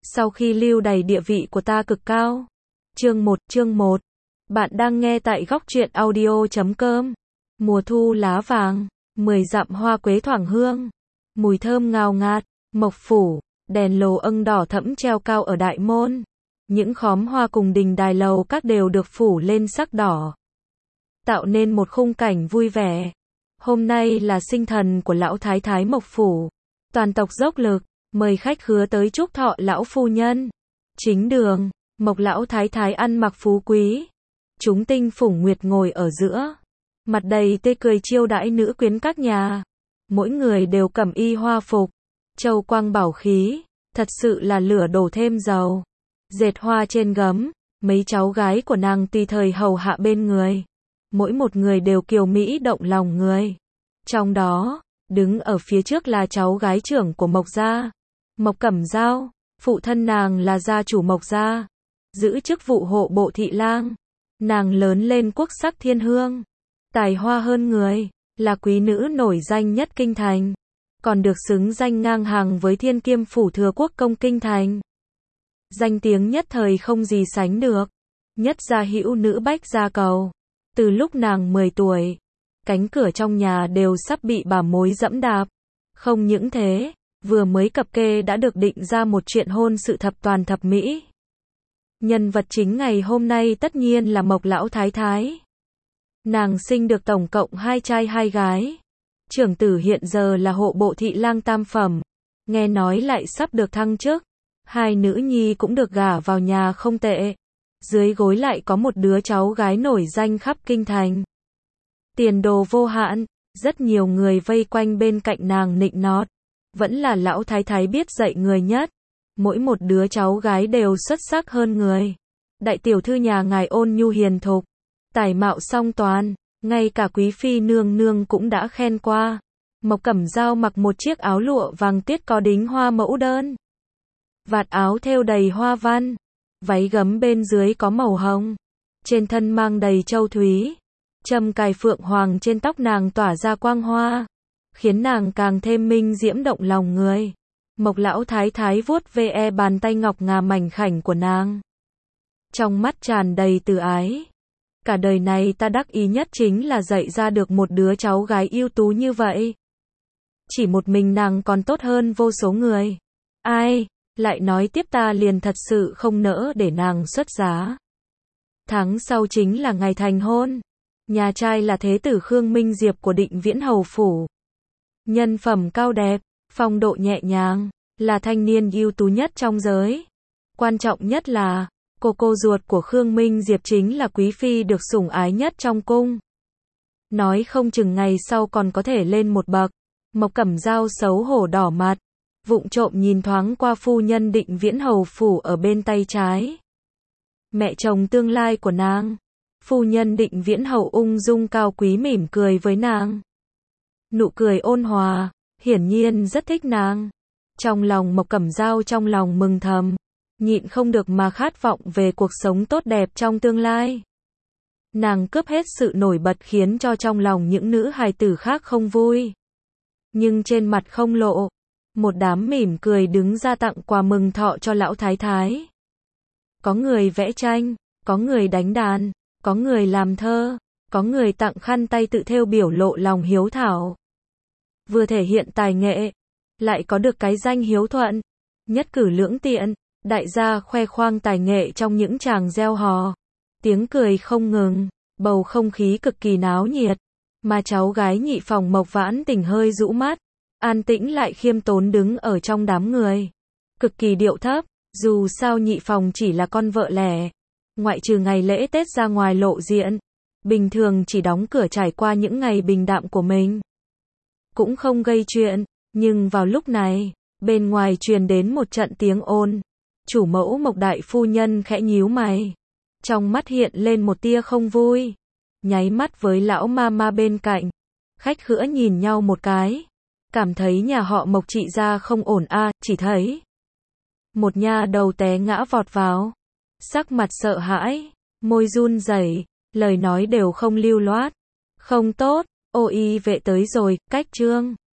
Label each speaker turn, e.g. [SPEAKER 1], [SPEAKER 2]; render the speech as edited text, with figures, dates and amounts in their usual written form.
[SPEAKER 1] Sau khi lưu đày địa vị của ta cực cao. Chương 1. Bạn đang nghe tại góc truyện audio.com. Mùa thu lá vàng, 10 dặm hoa quế thoảng hương, mùi thơm ngào ngạt, mộc phủ, đèn lồ âng đỏ thẫm treo cao ở đại môn. Những khóm hoa cùng đình đài lầu các đều được phủ lên sắc đỏ, tạo nên một khung cảnh vui vẻ. Hôm nay là sinh thần của lão thái thái Mộc phủ. Toàn tộc dốc lực, mời khách khứa tới chúc thọ lão phu nhân. Chính đường, Mộc lão thái thái ăn mặc phú quý. Chúng tinh phủng nguyệt ngồi ở giữa. Mặt đầy tươi cười chiêu đãi nữ quyến các nhà. Mỗi người đều cẩm y hoa phục, châu quang bảo khí, thật sự là lửa đổ thêm dầu. Dệt hoa trên gấm, mấy cháu gái của nàng tùy thời hầu hạ bên người. Mỗi một người đều kiều mỹ động lòng người. Trong đó, đứng ở phía trước là cháu gái trưởng của Mộc gia, Mộc Cẩm Dao, phụ thân nàng là gia chủ Mộc gia, giữ chức vụ hộ bộ thị lang. Nàng lớn lên quốc sắc thiên hương, tài hoa hơn người, là quý nữ nổi danh nhất kinh thành, còn được xứng danh ngang hàng với thiên kiêm phủ thừa quốc công kinh thành. Danh tiếng nhất thời không gì sánh được, nhất gia hữu nữ bách gia cầu. Từ lúc nàng 10 tuổi, cánh cửa trong nhà đều sắp bị bà mối dẫm đạp. Không những thế, vừa mới cập kê đã được định ra một chuyện hôn sự thập toàn thập mỹ. Nhân vật chính ngày hôm nay tất nhiên là Mộc lão thái thái. Nàng sinh được tổng cộng 2 trai 2 gái. Trưởng tử hiện giờ là hộ bộ thị lang tam phẩm, nghe nói lại sắp được thăng chức. 2 nữ nhi cũng được gả vào nhà không tệ. Dưới gối lại có một đứa cháu gái nổi danh khắp kinh thành. Tiền đồ vô hạn, rất nhiều người vây quanh bên cạnh nàng nịnh nọt. Vẫn là lão thái thái biết dạy người nhất. Mỗi một đứa cháu gái đều xuất sắc hơn người. Đại tiểu thư nhà ngài ôn nhu hiền thục, tài mạo song toàn, ngay cả quý phi nương nương cũng đã khen qua. Mộc Cẩm Dao mặc một chiếc áo lụa vàng tiết có đính hoa mẫu đơn. Vạt áo thêu đầy hoa văn, váy gấm bên dưới có màu hồng, trên thân mang đầy châu thúy. Châm cài phượng hoàng trên tóc nàng tỏa ra quang hoa, khiến nàng càng thêm minh diễm động lòng người. Mộc lão thái thái vuốt ve bàn tay ngọc ngà mảnh khảnh của nàng, trong mắt tràn đầy từ ái. Cả đời này ta đắc ý nhất chính là dạy ra được một đứa cháu gái ưu tú như vậy. Chỉ một mình nàng còn tốt hơn vô số người. Ai, lại nói tiếp ta liền thật sự không nỡ để nàng xuất giá. Tháng sau chính là ngày thành hôn. Nhà trai là thế tử Khương Minh Diệp của Định Viễn hầu phủ. Nhân phẩm cao đẹp, phong độ nhẹ nhàng, là thanh niên ưu tú nhất trong giới. Quan trọng nhất là, cô ruột của Khương Minh Diệp chính là quý phi được sủng ái nhất trong cung. Nói không chừng ngày sau còn có thể lên một bậc. Mộc Cẩm Dao xấu hổ đỏ mặt, vụng trộm nhìn thoáng qua phu nhân Định Viễn hầu phủ ở bên tay trái. Mẹ chồng tương lai của nàng. Phu nhân Định Viễn hầu ung dung cao quý mỉm cười với nàng. Nụ cười ôn hòa, hiển nhiên rất thích nàng. Trong lòng Mộc Cẩm Dao trong lòng mừng thầm, nhịn không được mà khát vọng về cuộc sống tốt đẹp trong tương lai. Nàng cướp hết sự nổi bật khiến cho trong lòng những nữ hài tử khác không vui. Nhưng trên mặt không lộ. Một đám mỉm cười đứng ra tặng quà mừng thọ cho lão thái thái. Có người vẽ tranh, có người đánh đàn, có người làm thơ, có người tặng khăn tay tự thêu biểu lộ lòng hiếu thảo. Vừa thể hiện tài nghệ, lại có được cái danh hiếu thuận, nhất cử lưỡng tiện. Đại gia khoe khoang tài nghệ trong những tràng reo hò. Tiếng cười không ngừng, bầu không khí cực kỳ náo nhiệt. Mà cháu gái nhị phòng Mộc Vãn Tình hơi rũ mắt, an tĩnh lại khiêm tốn đứng ở trong đám người. Cực kỳ điệu thấp, dù sao nhị phòng chỉ là con vợ lẻ. Ngoại trừ ngày lễ Tết ra ngoài lộ diện, bình thường chỉ đóng cửa trải qua những ngày bình đạm của mình. Cũng không gây chuyện, nhưng vào lúc này, bên ngoài truyền đến một trận tiếng ồn. Chủ mẫu Mộc đại phu nhân khẽ nhíu mày, trong mắt hiện lên một tia không vui, nháy mắt với lão ma bên cạnh. Khách khứa nhìn nhau một cái, cảm thấy nhà họ Mộc trị gia không ổn chỉ thấy một nha đầu té ngã vọt vào, sắc mặt sợ hãi, môi run rẩy, lời nói đều không lưu loát. Không tốt, ô y vệ tới rồi, cách trương.